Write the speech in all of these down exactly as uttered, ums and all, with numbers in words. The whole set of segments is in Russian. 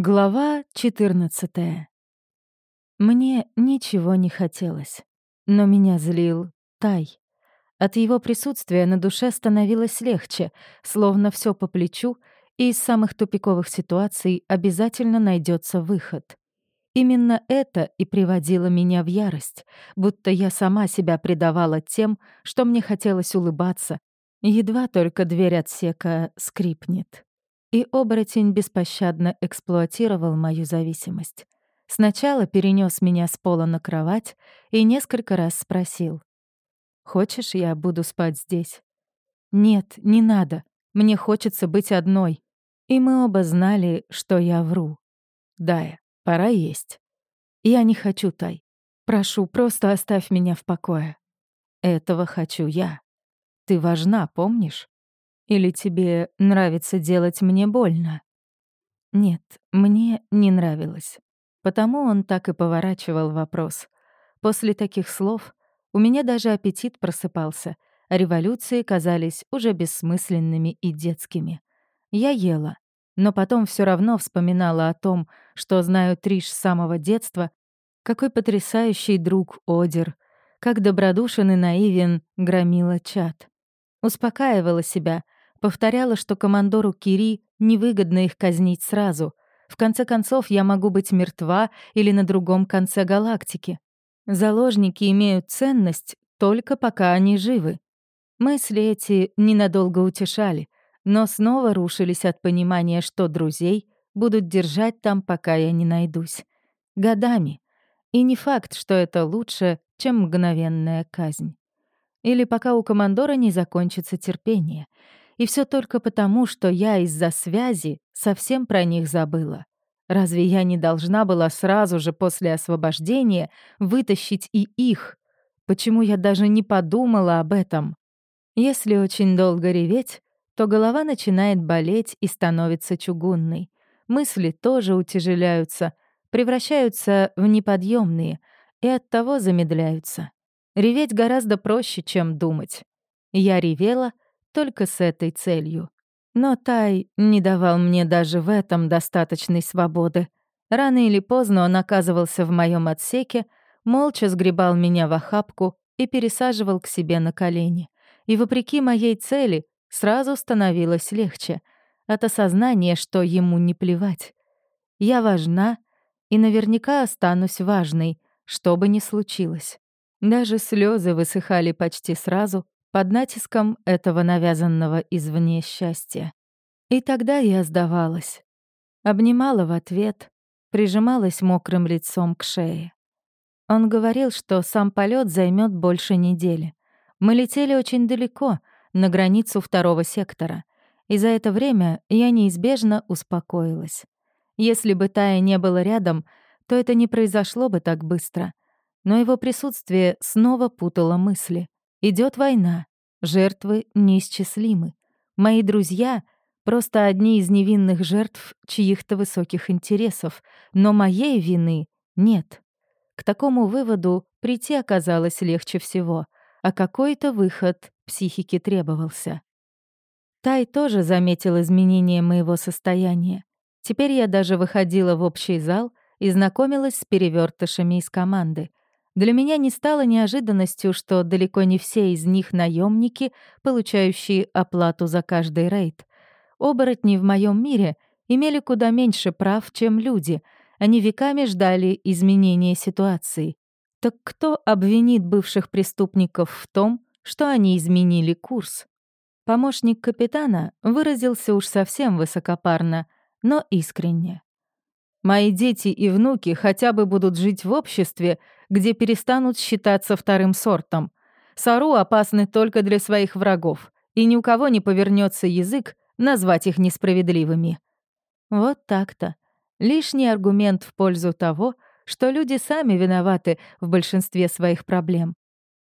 Глава четырнадцатая. Мне ничего не хотелось, но меня злил Тай. От его присутствия на душе становилось легче, словно все по плечу, и из самых тупиковых ситуаций обязательно найдется выход. Именно это и приводило меня в ярость, будто я сама себя предавала тем, что мне хотелось улыбаться, едва только дверь отсека скрипнет. И оборотень беспощадно эксплуатировал мою зависимость. Сначала перенес меня с пола на кровать и несколько раз спросил: «Хочешь, я буду спать здесь?» «Нет, не надо. Мне хочется быть одной». И мы оба знали, что я вру. «Дая, пора есть». «Я не хочу, Тай. Прошу, просто оставь меня в покое». «Этого хочу я. Ты важна, помнишь? Или тебе нравится делать мне больно?» Нет, мне не нравилось. Потому он так и поворачивал вопрос. После таких слов у меня даже аппетит просыпался, а революции казались уже бессмысленными и детскими. Я ела, но потом все равно вспоминала о том, что знаю Триш с самого детства, какой потрясающий друг Одер, как добродушен и наивен громила Чад. Успокаивала себя, повторяла, что командору Кири невыгодно их казнить сразу. В конце концов, я могу быть мертва или на другом конце галактики. Заложники имеют ценность только пока они живы. Мысли эти ненадолго утешали, но снова рушились от понимания, что друзей будут держать там, пока я не найдусь. Годами. И не факт, что это лучше, чем мгновенная казнь. Или пока у командора не закончится терпение. И все только потому, что я из-за связи совсем про них забыла. Разве я не должна была сразу же после освобождения вытащить и их? Почему я даже не подумала об этом? Если очень долго реветь, то голова начинает болеть и становится чугунной. Мысли тоже утяжеляются, превращаются в неподъемные и оттого замедляются. Реветь гораздо проще, чем думать. Я ревела только с этой целью. Но Тай не давал мне даже в этом достаточной свободы. Рано или поздно он оказывался в моем отсеке, молча сгребал меня в охапку и пересаживал к себе на колени. И вопреки моей цели сразу становилось легче от осознания, что ему не плевать. Я важна и наверняка останусь важной, что бы ни случилось. Даже слезы высыхали почти сразу под натиском этого навязанного извне счастья. И тогда я сдавалась. Обнимала в ответ, прижималась мокрым лицом к шее. Он говорил, что сам полет займет больше недели. Мы летели очень далеко, на границу второго сектора, и за это время я неизбежно успокоилась. Если бы Тая не было рядом, то это не произошло бы так быстро. Но его присутствие снова путало мысли. Идет война, жертвы неисчислимы. Мои друзья — просто одни из невинных жертв чьих-то высоких интересов, но моей вины нет. К такому выводу прийти оказалось легче всего, а какой-то выход психике требовался. Тай тоже заметил изменения моего состояния. Теперь я даже выходила в общий зал и знакомилась с перевертышами из команды. Для меня не стало неожиданностью, что далеко не все из них наемники, получающие оплату за каждый рейд. Оборотни в моем мире имели куда меньше прав, чем люди. Они веками ждали изменения ситуации. Так кто обвинит бывших преступников в том, что они изменили курс? Помощник капитана выразился уж совсем высокопарно, но искренне. «Мои дети и внуки хотя бы будут жить в обществе, где перестанут считаться вторым сортом. Сару опасны только для своих врагов, и ни у кого не повернется язык назвать их несправедливыми». Вот так-то. Лишний аргумент в пользу того, что люди сами виноваты в большинстве своих проблем.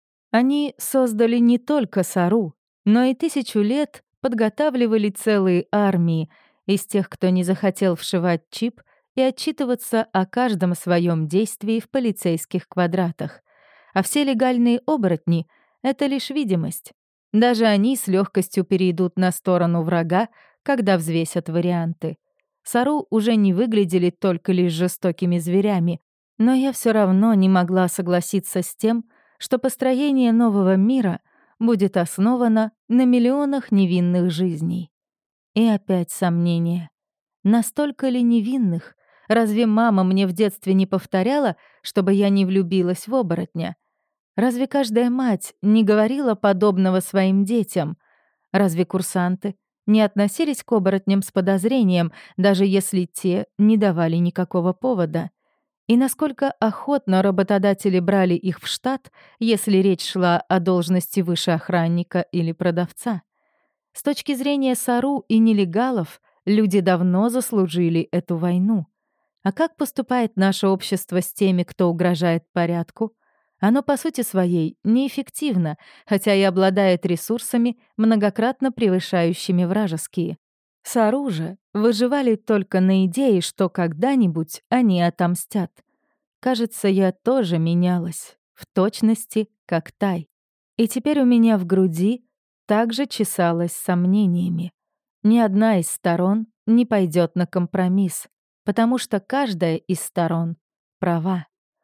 Они создали не только Сару, но и тысячу лет подготавливали целые армии из тех, кто не захотел вшивать чип и отчитываться о каждом своем действии в полицейских квадратах. А все легальные оборотни — это лишь видимость. Даже они с легкостью перейдут на сторону врага, когда взвесят варианты. Сару уже не выглядели только лишь жестокими зверями, но я все равно не могла согласиться с тем, что построение нового мира будет основано на миллионах невинных жизней. И опять сомнения. Настолько ли невинных? Разве мама мне в детстве не повторяла, чтобы я не влюбилась в оборотня? Разве каждая мать не говорила подобного своим детям? Разве курсанты не относились к оборотням с подозрением, даже если те не давали никакого повода? И насколько охотно работодатели брали их в штат, если речь шла о должности выше охранника или продавца? С точки зрения Сару и нелегалов, люди давно заслужили эту войну. А как поступает наше общество с теми, кто угрожает порядку? Оно по сути своей неэффективно, хотя и обладает ресурсами, многократно превышающими вражеские. Сару же выживали только на идее, что когда-нибудь они отомстят. Кажется, я тоже менялась, в точности, как Тай. И теперь у меня в груди также чесалось сомнениями. Ни одна из сторон не пойдет на компромисс, потому что каждая из сторон права.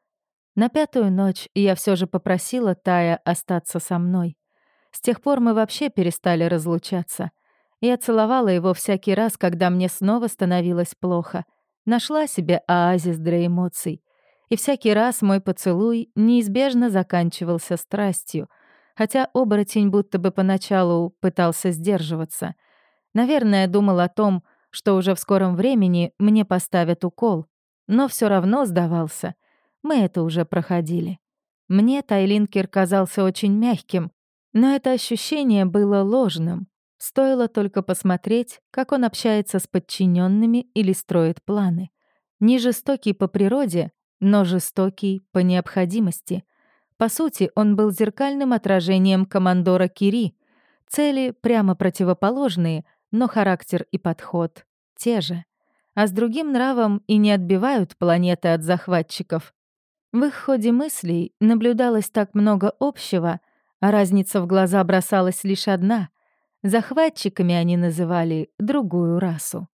На пятую ночь я все же попросила Тая остаться со мной. С тех пор мы вообще перестали разлучаться. Я целовала его всякий раз, когда мне снова становилось плохо. Нашла себе оазис для эмоций. И всякий раз мой поцелуй неизбежно заканчивался страстью, хотя оборотень будто бы поначалу пытался сдерживаться. Наверное, думал о том, что уже в скором времени мне поставят укол, но все равно сдавался. Мы это уже проходили. Мне Тайлинкер казался очень мягким, но это ощущение было ложным. Стоило только посмотреть, как он общается с подчиненными или строит планы. Не жестокий по природе, но жестокий по необходимости. По сути, он был зеркальным отражением командора Кири. Цели прямо противоположные, но характер и подход те же. А с другим нравом и не отбивают планеты от захватчиков. В их ходе мыслей наблюдалось так много общего, а разница в глаза бросалась лишь одна. Захватчиками они называли другую расу.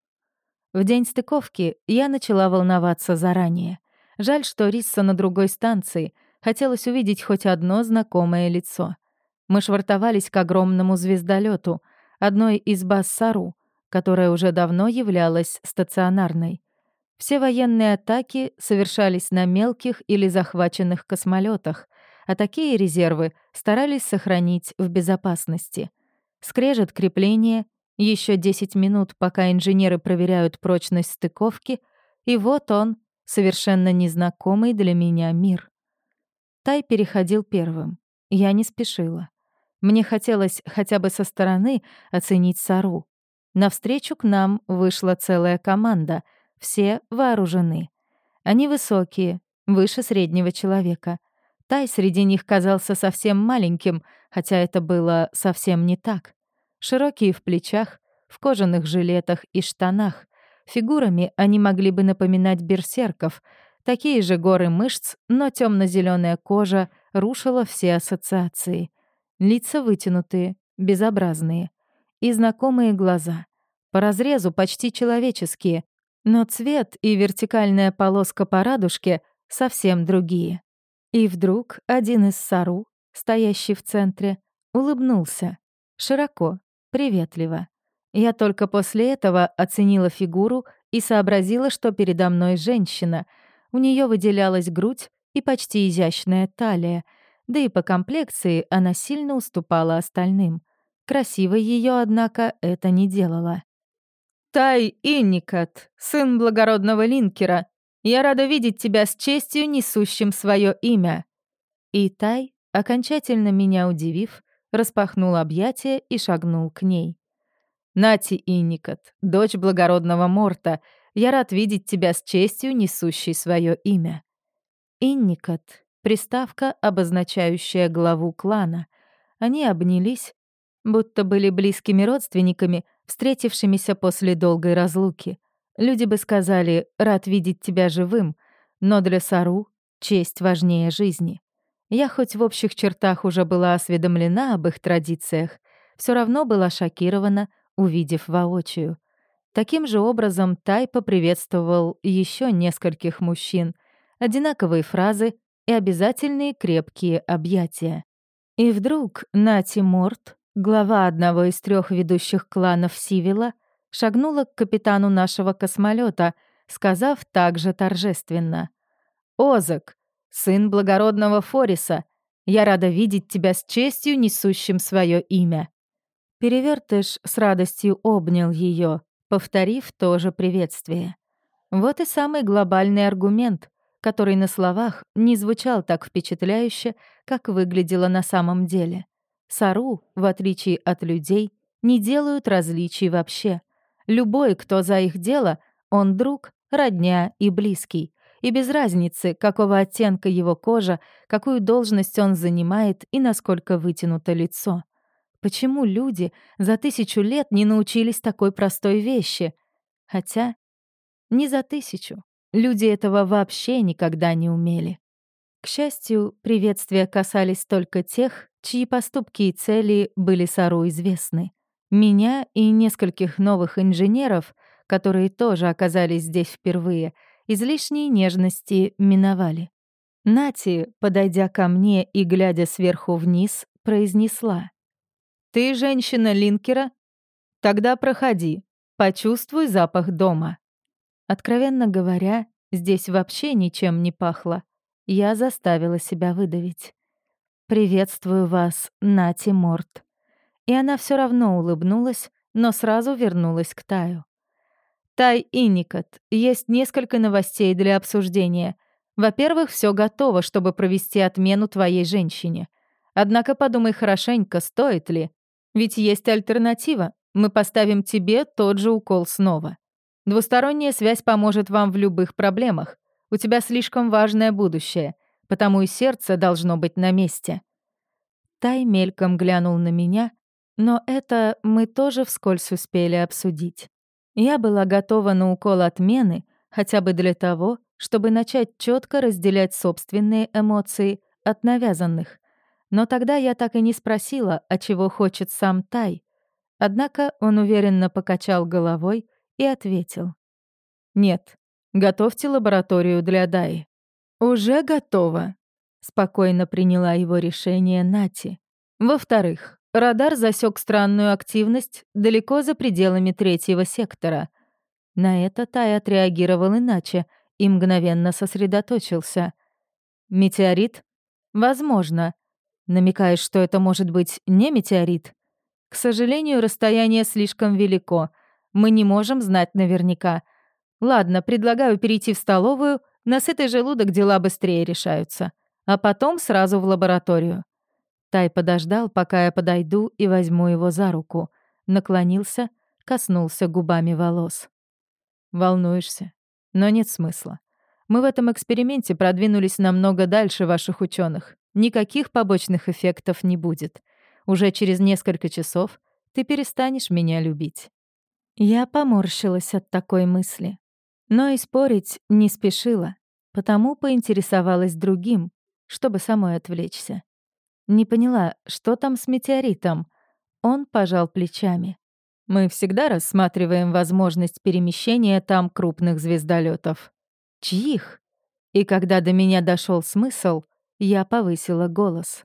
В день стыковки я начала волноваться заранее. Жаль, что Рисса на другой станции. Хотелось увидеть хоть одно знакомое лицо. Мы швартовались к огромному звездолету, одной из баз Сару, которая уже давно являлась стационарной. Все военные атаки совершались на мелких или захваченных космолетах, а такие резервы старались сохранить в безопасности. Скрежет крепления, еще десять минут, пока инженеры проверяют прочность стыковки, и вот он, совершенно незнакомый для меня мир. Тай переходил первым. Я не спешила. Мне хотелось хотя бы со стороны оценить Сару. Навстречу к нам вышла целая команда, все вооружены. Они высокие, выше среднего человека. Тай среди них казался совсем маленьким, хотя это было совсем не так. Широкие в плечах, в кожаных жилетах и штанах. Фигурами они могли бы напоминать берсерков. Такие же горы мышц, но темно-зеленая кожа рушила все ассоциации. Лица вытянутые, безобразные. И знакомые глаза. По разрезу почти человеческие, но цвет и вертикальная полоска по радужке совсем другие. И вдруг один из Сару, стоящий в центре, улыбнулся. Широко, приветливо. Я только после этого оценила фигуру и сообразила, что передо мной женщина. У нее выделялась грудь и почти изящная талия, да и по комплекции она сильно уступала остальным. Красивой ее, однако, это не делало. «Тай Инникат, сын благородного Линкера, я рада видеть тебя с честью, несущим свое имя». И Тай, окончательно меня удивив, распахнул объятия и шагнул к ней. «Нати Инникат, дочь благородного Морта, я рад видеть тебя с честью, несущей свое имя». Инникат — приставка, обозначающая главу клана. Они обнялись, будто были близкими родственниками, встретившимися после долгой разлуки. Люди бы сказали «рад видеть тебя живым», но для Сару честь важнее жизни. Я хоть в общих чертах уже была осведомлена об их традициях, все равно была шокирована, увидев воочию. Таким же образом Тай поприветствовал еще нескольких мужчин, одинаковые фразы и обязательные крепкие объятия. И вдруг Нати Морт, глава одного из трех ведущих кланов Сивила, шагнула к капитану нашего космолета, сказав также торжественно: «Озак, сын благородного Фориса, я рада видеть тебя с честью, несущим свое имя». Перевертыш с радостью обнял ее, повторив то же приветствие. Вот и самый глобальный аргумент, который на словах не звучал так впечатляюще, как выглядело на самом деле. Сару, в отличие от людей, не делают различий вообще. Любой, кто за их дело, он друг, родня и близкий. И без разницы, какого оттенка его кожа, какую должность он занимает и насколько вытянуто лицо. Почему люди за тысячу лет не научились такой простой вещи? Хотя не за тысячу. Люди этого вообще никогда не умели. К счастью, приветствия касались только тех, чьи поступки и цели были Сару известны. Меня и нескольких новых инженеров, которые тоже оказались здесь впервые, излишние нежности миновали. Нати, подойдя ко мне и глядя сверху вниз, произнесла: «Ты женщина Линкера? Тогда проходи, почувствуй запах дома». Откровенно говоря, здесь вообще ничем не пахло. Я заставила себя выдавить: «Приветствую вас, Нати Морт». И она все равно улыбнулась, но сразу вернулась к Таю. «Тай Инникот, есть несколько новостей для обсуждения. Во-первых, все готово, чтобы провести отмену твоей женщине. Однако подумай хорошенько, стоит ли. Ведь есть альтернатива. Мы поставим тебе тот же укол снова. Двусторонняя связь поможет вам в любых проблемах. У тебя слишком важное будущее, потому и сердце должно быть на месте». Тай мельком глянул на меня, но это мы тоже вскользь успели обсудить. Я была готова на укол отмены хотя бы для того, чтобы начать четко разделять собственные эмоции от навязанных. Но тогда я так и не спросила, а чего хочет сам Тай. Однако он уверенно покачал головой и ответил: «Нет, готовьте лабораторию для Даи». «Уже готово», — спокойно приняла его решение Нати. «Во-вторых, радар засек странную активность далеко за пределами третьего сектора». На это Тай отреагировал иначе и мгновенно сосредоточился. «Метеорит? Возможно. Намекаешь, что это может быть не метеорит? К сожалению, расстояние слишком велико. Мы не можем знать наверняка. Ладно, предлагаю перейти в столовую, на сытый желудок дела быстрее решаются. А потом сразу в лабораторию». Тай подождал, пока я подойду и возьму его за руку. Наклонился, коснулся губами волос. «Волнуешься? Но нет смысла. Мы в этом эксперименте продвинулись намного дальше ваших ученых. Никаких побочных эффектов не будет. Уже через несколько часов ты перестанешь меня любить». Я поморщилась от такой мысли. Но и спорить не спешила, потому поинтересовалась другим, чтобы самой отвлечься. Не поняла, что там с метеоритом. Он пожал плечами. «Мы всегда рассматриваем возможность перемещения там крупных звездолетов. Чьих?» И когда до меня дошел смысл, я повысила голос.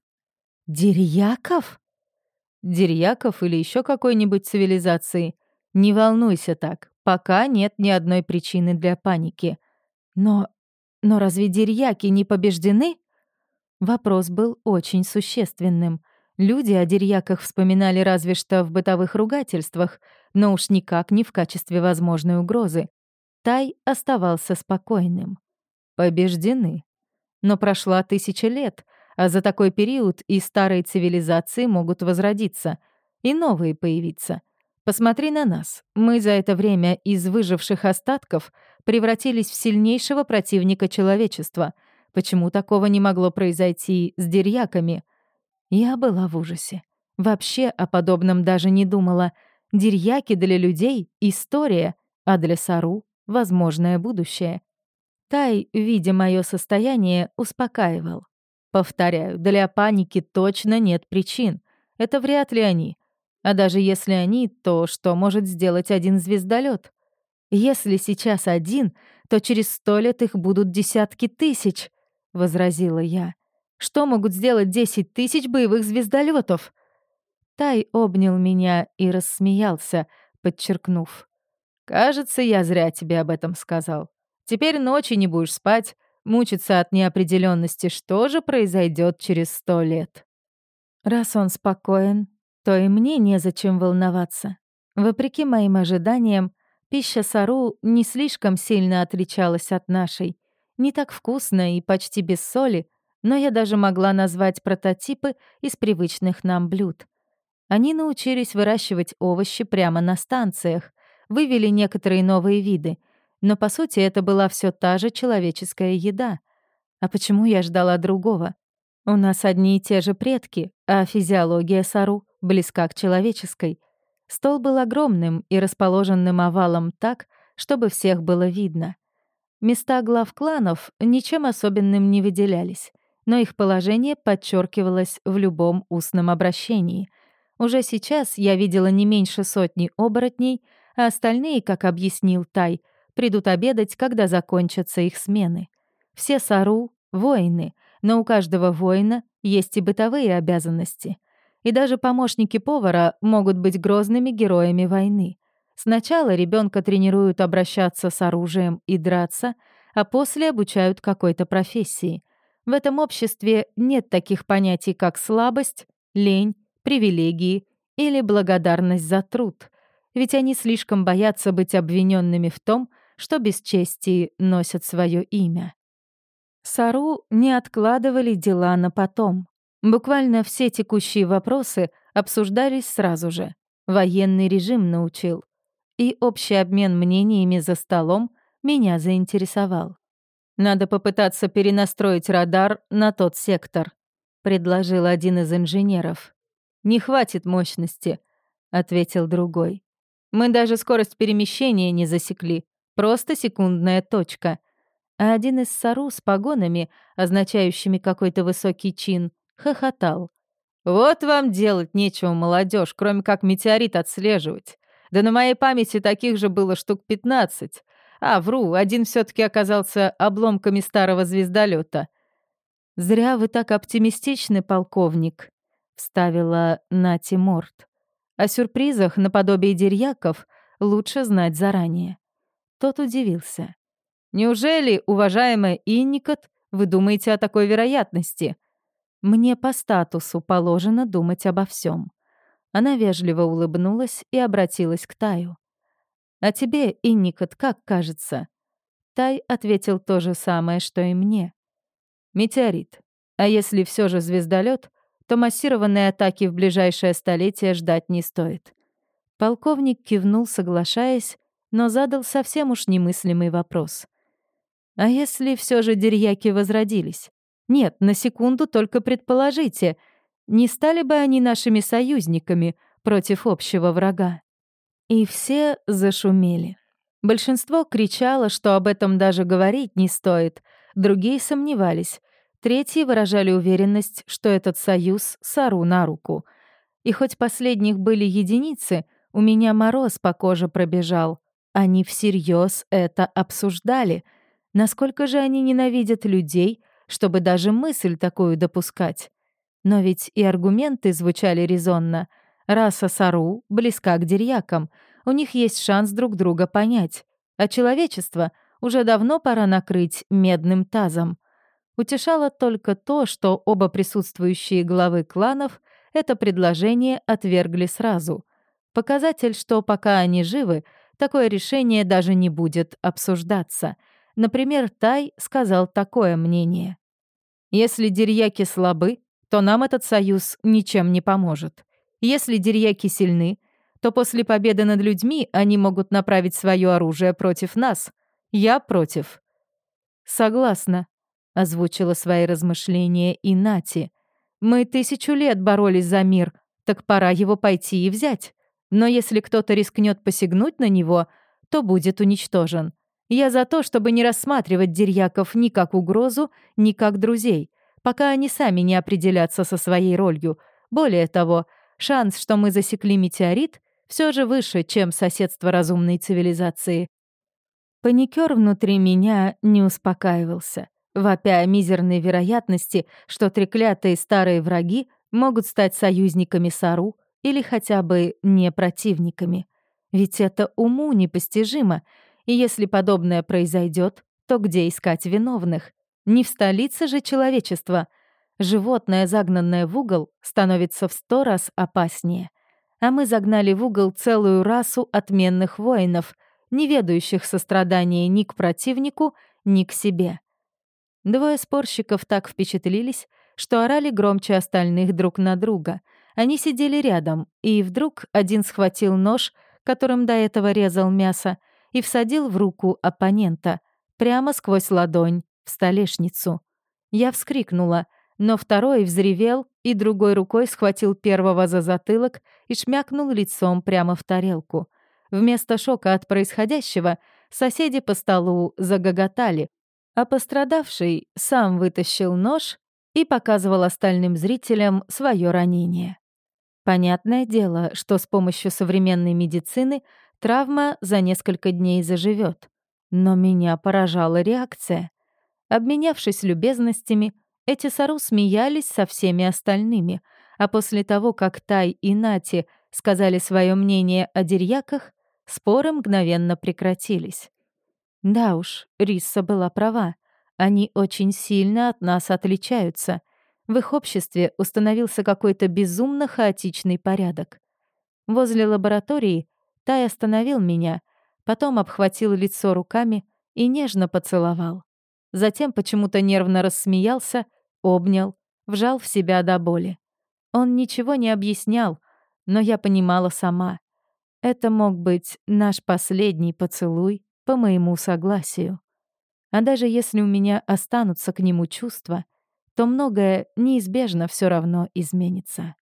«Дерьяков?» «Дерьяков или еще какой-нибудь цивилизации. Не волнуйся так, пока нет ни одной причины для паники. Но... но разве дерьяки не побеждены?» Вопрос был очень существенным. Люди о дерьяках вспоминали разве что в бытовых ругательствах, но уж никак не в качестве возможной угрозы. Тай оставался спокойным. «Побеждены. Но прошла тысяча лет, а за такой период и старые цивилизации могут возродиться, и новые появиться. Посмотри на нас. Мы за это время из выживших остатков превратились в сильнейшего противника человечества. Почему такого не могло произойти с дерьяками?» Я была в ужасе. Вообще о подобном даже не думала. Дерьяки для людей — история, а для Сару — возможное будущее. Тай, видя мое состояние, успокаивал. «Повторяю, для паники точно нет причин. Это вряд ли они. А даже если они, то что может сделать один звездолет? Если сейчас один, то через сто лет их будут десятки тысяч, — возразила я. Что могут сделать десять тысяч боевых звездолетов? Тай обнял меня и рассмеялся, подчеркнув: «Кажется, я зря тебе об этом сказал. Теперь ночи не будешь спать, мучиться от неопределенности, что же произойдет через сто лет». Раз он спокоен, то и мне незачем волноваться. Вопреки моим ожиданиям, пища Сару не слишком сильно отличалась от нашей. Не так вкусно и почти без соли, но я даже могла назвать прототипы из привычных нам блюд. Они научились выращивать овощи прямо на станциях, вывели некоторые новые виды, но по сути это была все та же человеческая еда. А почему я ждала другого? У нас одни и те же предки, а физиология Сару близка к человеческой. Стол был огромным и расположенным овалом так, чтобы всех было видно. Места глав кланов ничем особенным не выделялись, но их положение подчеркивалось в любом устном обращении. Уже сейчас я видела не меньше сотни оборотней, а остальные, как объяснил Тай, придут обедать, когда закончатся их смены. Все Сару — воины, но у каждого воина есть и бытовые обязанности. И даже помощники повара могут быть грозными героями войны. Сначала ребенка тренируют обращаться с оружием и драться, а после обучают какой-то профессии. В этом обществе нет таких понятий, как слабость, лень, привилегии или благодарность за труд, ведь они слишком боятся быть обвиненными в том, что без чести носят свое имя. Сару не откладывали дела на потом. Буквально все текущие вопросы обсуждались сразу же. Военный режим научил. И общий обмен мнениями за столом меня заинтересовал. «Надо попытаться перенастроить радар на тот сектор», — предложил один из инженеров. «Не хватит мощности», — ответил другой. «Мы даже скорость перемещения не засекли. Просто секундная точка». А один из Сару с погонами, означающими какой-то высокий чин, хохотал. «Вот вам делать нечего, молодежь, кроме как метеорит отслеживать. Да на моей памяти таких же было штук пятнадцать. А, вру, один все таки оказался обломками старого звездолета. «Зря вы так оптимистичны, полковник», — вставила Нати Морт. «О сюрпризах наподобие дерьяков лучше знать заранее». Тот удивился. «Неужели, уважаемая Инникот, вы думаете о такой вероятности?» «Мне по статусу положено думать обо всем. Она вежливо улыбнулась и обратилась к Таю. «А тебе, Инникот, как кажется?» Тай ответил то же самое, что и мне. «Метеорит. А если все же звездолет, то массированной атаки в ближайшее столетие ждать не стоит». Полковник кивнул, соглашаясь, но задал совсем уж немыслимый вопрос. «А если все же дерьяки возродились? Нет, на секунду только предположите, не стали бы они нашими союзниками против общего врага?» И все зашумели. Большинство кричало, что об этом даже говорить не стоит, другие сомневались, третьи выражали уверенность, что этот союз Сару на руку. И хоть последних были единицы, у меня мороз по коже пробежал. Они всерьез это обсуждали. Насколько же они ненавидят людей, чтобы даже мысль такую допускать? Но ведь и аргументы звучали резонно. Раса Сару близка к дерьякам, у них есть шанс друг друга понять, а человечество уже давно пора накрыть медным тазом. Утешало только то, что оба присутствующие главы кланов это предложение отвергли сразу. Показатель, что пока они живы, такое решение даже не будет обсуждаться. Например, Тай сказал такое мнение. «Если дерьяки слабы, то нам этот союз ничем не поможет. Если дерьяки сильны, то после победы над людьми они могут направить свое оружие против нас. Я против». «Согласна», — озвучила свои размышления и Нати. «Мы тысячу лет боролись за мир, так пора его пойти и взять. Но если кто-то рискнет посягнуть на него, то будет уничтожен. Я за то, чтобы не рассматривать дерьяков ни как угрозу, ни как друзей, пока они сами не определятся со своей ролью. Более того, Шанс, что мы засекли метеорит, все же выше, чем соседство разумной цивилизации. Паникер внутри меня не успокаивался, вопя о мизерной вероятности, что треклятые старые враги могут стать союзниками Сару или хотя бы не противниками. Ведь это уму непостижимо, и если подобное произойдет, то где искать виновных? Не в столице же человечества. Животное, загнанное в угол, становится в сто раз опаснее. А мы загнали в угол целую расу отменных воинов, не ведающих сострадания ни к противнику, ни к себе. Двое спорщиков так впечатлились, что орали громче остальных друг на друга. Они сидели рядом, и вдруг один схватил нож, которым до этого резал мясо, и всадил в руку оппонента, прямо сквозь ладонь, в столешницу. Я вскрикнула, но второй взревел и другой рукой схватил первого за затылок и шмякнул лицом прямо в тарелку. Вместо шока от происходящего соседи по столу загоготали, а пострадавший сам вытащил нож и показывал остальным зрителям свое ранение. Понятное дело, что с помощью современной медицины травма за несколько дней заживет. Но меня поражала реакция. Обменявшись любезностями, эти Сару смеялись со всеми остальными, а после того, как Тай и Нати сказали свое мнение о дерьяках, споры мгновенно прекратились. Да уж, Рисса была права. Они очень сильно от нас отличаются. В их обществе установился какой-то безумно хаотичный порядок. Возле лаборатории Тай остановил меня, потом обхватил лицо руками и нежно поцеловал. Затем почему-то нервно рассмеялся, обнял, вжал в себя до боли. Он ничего не объяснял, но я понимала сама. Это мог быть наш последний поцелуй по моему согласию. А даже если у меня останутся к нему чувства, то многое неизбежно все равно изменится.